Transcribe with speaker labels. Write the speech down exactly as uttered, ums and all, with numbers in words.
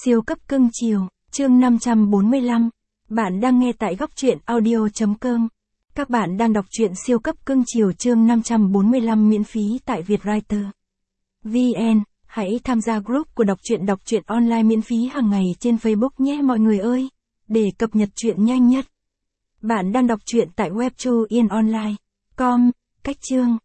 Speaker 1: Siêu cấp cưng chiều, chương năm trăm bốn mươi lăm. Bạn đang nghe tại góc truyện audio chấm com. Các bạn đang đọc truyện siêu cấp cưng chiều chương năm trăm bốn mươi lăm miễn phí tại Vietwriter. vê en, hãy tham gia group của đọc truyện đọc truyện online miễn phí hàng ngày trên Facebook nhé mọi người ơi, để cập nhật truyện nhanh nhất. Bạn đang đọc truyện tại web chu yên online chấm com, cách chương.